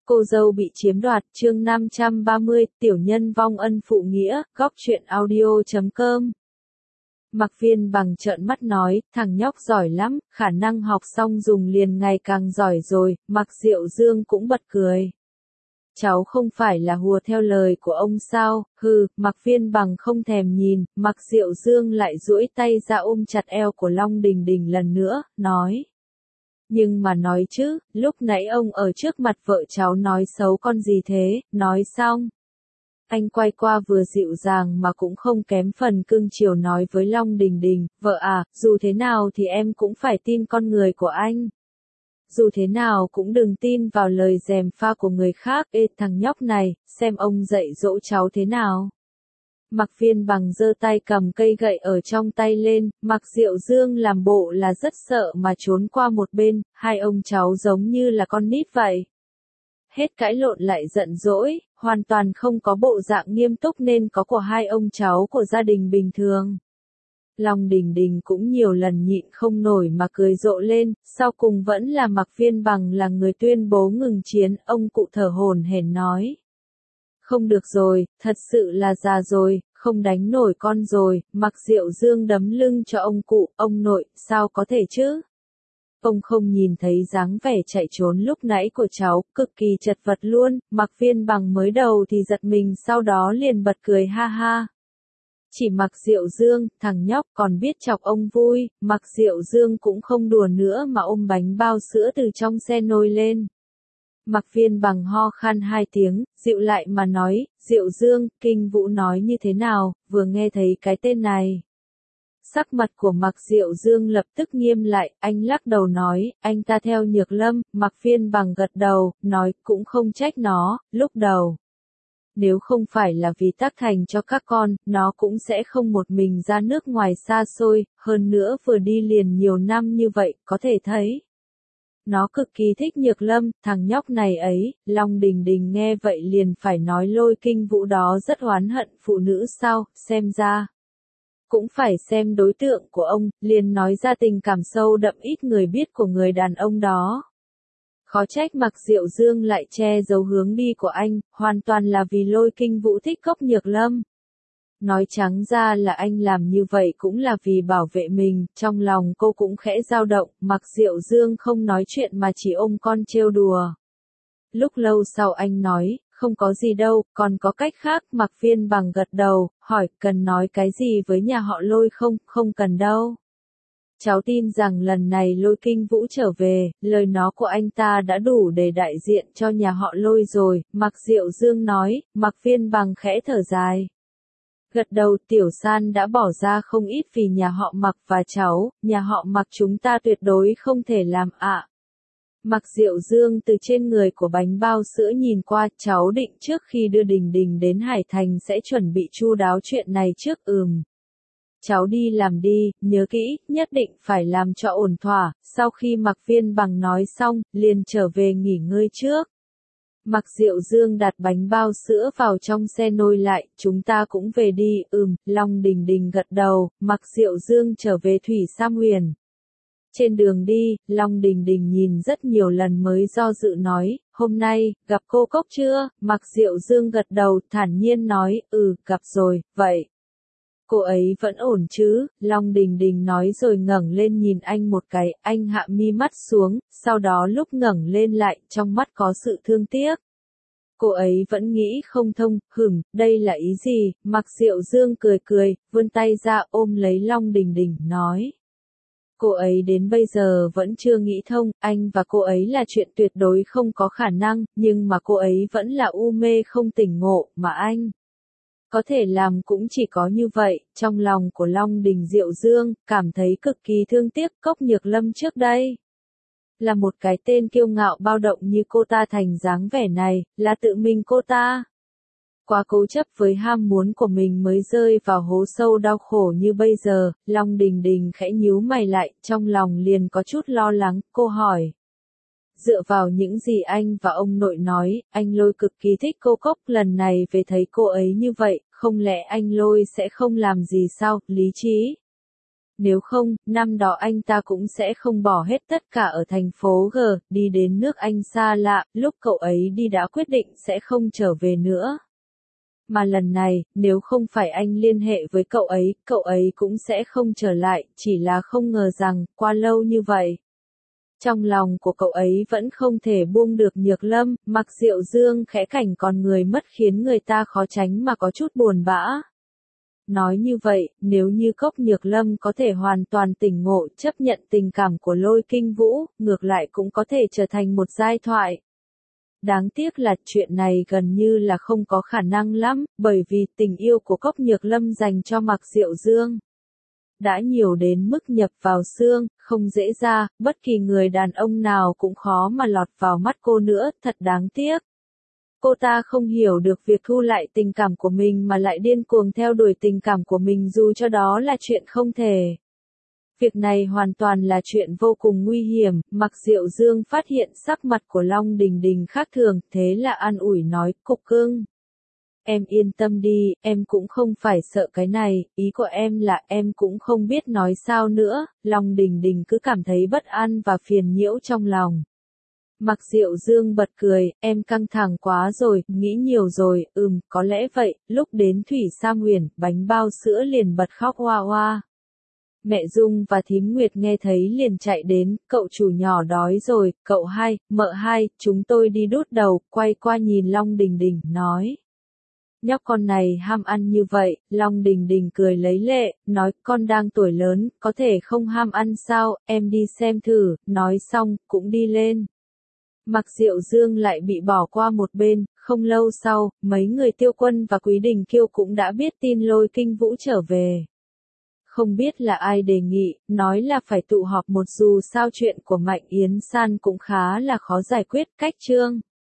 Cô dâu bị chiếm đoạt, chương 530, tiểu nhân vong ân phụ nghĩa, góc truyện audio.com. Mạc Viên Bằng trợn mắt nói, thằng nhóc giỏi lắm, khả năng học xong dùng liền ngày càng giỏi rồi. Mạc Diệu Dương cũng bật cười. Cháu không phải là hùa theo lời của ông sao? Hừ. Mạc Viên Bằng không thèm nhìn. Mạc Diệu Dương lại duỗi tay ra ôm chặt eo của Long Đình Đình lần nữa, nói. Nhưng mà nói chứ, lúc nãy ông ở trước mặt vợ cháu nói xấu con gì thế? Nói xong, anh quay qua vừa dịu dàng mà cũng không kém phần cưng chiều nói với Long Đình Đình, vợ à, dù thế nào thì em cũng phải tin con người của anh. Dù thế nào cũng đừng tin vào lời gièm pha của người khác. Ê thằng nhóc này, xem ông dạy dỗ cháu thế nào. Mạc Viên Bằng giơ tay cầm cây gậy ở trong tay lên. Mạc Diệu Dương làm bộ là rất sợ mà trốn qua một bên. Hai ông cháu giống như là con nít vậy. Hết cãi lộn lại giận dỗi, hoàn toàn không có bộ dạng nghiêm túc nên có của hai ông cháu của gia đình bình thường. Long Đình Đình cũng nhiều lần nhịn không nổi mà cười rộ lên, sau cùng vẫn là Mạc Viên Bằng là người tuyên bố ngừng chiến. Ông cụ thở hổn hển nói. Không được rồi, thật sự là già rồi, không đánh nổi con rồi. Mạc Diệu Dương đấm lưng cho ông cụ, ông nội, sao có thể chứ? Ông không nhìn thấy dáng vẻ chạy trốn lúc nãy của cháu, cực kỳ chật vật luôn. Mạc Viên Bằng mới đầu thì giật mình, sau đó liền bật cười ha ha. Chỉ Mạc Diệu Dương, thằng nhóc còn biết chọc ông vui. Mạc Diệu Dương cũng không đùa nữa mà ôm bánh bao sữa từ trong xe nôi lên. Mạc Viên Bằng ho khan hai tiếng, dịu lại mà nói, Diệu Dương, Kinh Vũ nói như thế nào, vừa nghe thấy cái tên này. Sắc mặt của Mạc Diệu Dương lập tức nghiêm lại, anh lắc đầu nói, anh ta theo Nhược Lâm. Mạc Viên Bằng gật đầu, nói, cũng không trách nó, lúc đầu. Nếu không phải là vì tác thành cho các con, nó cũng sẽ không một mình ra nước ngoài xa xôi, hơn nữa vừa đi liền nhiều năm như vậy, có thể thấy. Nó cực kỳ thích Nhược Lâm, thằng nhóc này ấy. Long Đình Đình nghe vậy liền phải nói Lôi Kinh Vũ đó rất oán hận phụ nữ sao, xem ra. Cũng phải xem đối tượng của ông, liền nói ra tình cảm sâu đậm ít người biết của người đàn ông đó. Khó trách Mạc Diệu Dương lại che giấu hướng đi của anh, hoàn toàn là vì Lôi Kinh Vũ thích Cốc Nhược Lâm. Nói trắng ra là anh làm như vậy cũng là vì bảo vệ mình, trong lòng cô cũng khẽ dao động. Mạc Diệu Dương không nói chuyện mà chỉ ôm con trêu đùa. Lúc lâu sau anh nói, không có gì đâu, còn có cách khác. Mạc Viên Bằng gật đầu, hỏi, cần nói cái gì với nhà họ Lôi không? Không cần đâu. Cháu tin rằng lần này Lôi Kinh Vũ trở về, lời nói của anh ta đã đủ để đại diện cho nhà họ Lôi rồi. Mạc Diệu Dương nói. Mạc Viên Bằng khẽ thở dài. Gật đầu, Tiểu San đã bỏ ra không ít vì nhà họ Mạc và cháu, nhà họ Mạc chúng ta tuyệt đối không thể làm ạ. Mạc Diệu Dương từ trên người của bánh bao sữa nhìn qua, cháu định trước khi đưa Đình Đình đến Hải Thành sẽ chuẩn bị chu đáo chuyện này trước. Cháu đi làm đi, nhớ kỹ, nhất định phải làm cho ổn thỏa. Sau khi Mạc Viên Bằng nói xong, liền trở về nghỉ ngơi trước. Mạc Diệu Dương đặt bánh bao sữa vào trong xe nôi lại, chúng ta cũng về đi. Long Đình Đình gật đầu. Mạc Diệu Dương trở về Thủy Sam Huyền. Trên đường đi, Long Đình Đình nhìn rất nhiều lần mới do dự nói, hôm nay, gặp cô Cốc chưa? Mạc Diệu Dương gật đầu, thản nhiên nói, gặp rồi, vậy. Cô ấy vẫn ổn chứ? Long Đình Đình nói rồi ngẩng lên nhìn anh một cái, anh hạ mi mắt xuống, sau đó lúc ngẩng lên lại, trong mắt có sự thương tiếc. Cô ấy vẫn nghĩ không thông, đây là ý gì? Mạc Diệu Dương cười cười, vươn tay ra ôm lấy Long Đình Đình, nói. Cô ấy đến bây giờ vẫn chưa nghĩ thông, anh và cô ấy là chuyện tuyệt đối không có khả năng, nhưng mà cô ấy vẫn là u mê không tỉnh ngộ, mà anh có thể làm cũng chỉ có như vậy. Trong lòng của Long Đình Diệu Dương, cảm thấy cực kỳ thương tiếc Cốc Nhược Lâm trước đây. Là một cái tên kiêu ngạo bao động như cô ta thành dáng vẻ này, là tự mình cô ta. Quá cố chấp với ham muốn của mình mới rơi vào hố sâu đau khổ như bây giờ. Long Đình Đình khẽ nhíu mày lại, trong lòng liền có chút lo lắng. Cô hỏi. Dựa vào những gì anh và ông nội nói, anh Lôi cực kỳ thích cô Cốc, lần này về thấy cô ấy như vậy, không lẽ anh Lôi sẽ không làm gì sao? Lý trí Nếu không, năm đó anh ta cũng sẽ không bỏ hết tất cả ở thành phố G, đi đến nước Anh xa lạ, lúc cậu ấy đi đã quyết định sẽ không trở về nữa. Mà lần này, nếu không phải anh liên hệ với cậu ấy cũng sẽ không trở lại, chỉ là không ngờ rằng, qua lâu như vậy. Trong lòng của cậu ấy vẫn không thể buông được Nhược Lâm, Mặc Diệu Dương khẽ cảnh còn người mất khiến người ta khó tránh mà có chút buồn bã. Nói như vậy, nếu như Cốc Nhược Lâm có thể hoàn toàn tỉnh ngộ chấp nhận tình cảm của Lôi Kinh Vũ, ngược lại cũng có thể trở thành một giai thoại. Đáng tiếc là chuyện này gần như là không có khả năng lắm, bởi vì tình yêu của Cốc Nhược Lâm dành cho Mặc Diệu Dương đã nhiều đến mức nhập vào xương, không dễ ra, bất kỳ người đàn ông nào cũng khó mà lọt vào mắt cô nữa, thật đáng tiếc. Cô ta không hiểu được việc thu lại tình cảm của mình mà lại điên cuồng theo đuổi tình cảm của mình dù cho đó là chuyện không thể. Việc này hoàn toàn là chuyện vô cùng nguy hiểm, Mặc Diệu Dương phát hiện sắc mặt của Long Đình Đình khác thường, thế là an ủi nói, Cục Cưng. Em yên tâm đi, em cũng không phải sợ cái này, ý của em là em cũng không biết nói sao nữa, Long Đình Đình cứ cảm thấy bất an và phiền nhiễu trong lòng. Mặc Diệu Dương bật cười, em căng thẳng quá rồi, nghĩ nhiều rồi, có lẽ vậy, lúc đến Thủy Sa Nguyền, bánh bao sữa liền bật khóc hoa hoa. Mẹ Dung và Thím Nguyệt nghe thấy liền chạy đến, cậu chủ nhỏ đói rồi, cậu hai, mợ hai, chúng tôi đi đút đầu, quay qua nhìn Long Đình Đình, nói. Nhóc con này ham ăn như vậy, Long Đình Đình cười lấy lệ, nói con đang tuổi lớn, có thể không ham ăn sao, em đi xem thử, nói xong, cũng đi lên. Mặc Diệu Dương lại bị bỏ qua một bên, không lâu sau, mấy người Tiêu Quân và Quý Đình Kiêu cũng đã biết tin Lôi Kinh Vũ trở về. Không biết là ai đề nghị, nói là phải tụ họp một dù sao chuyện của Mạnh Yến San cũng khá là khó giải quyết, cách chương.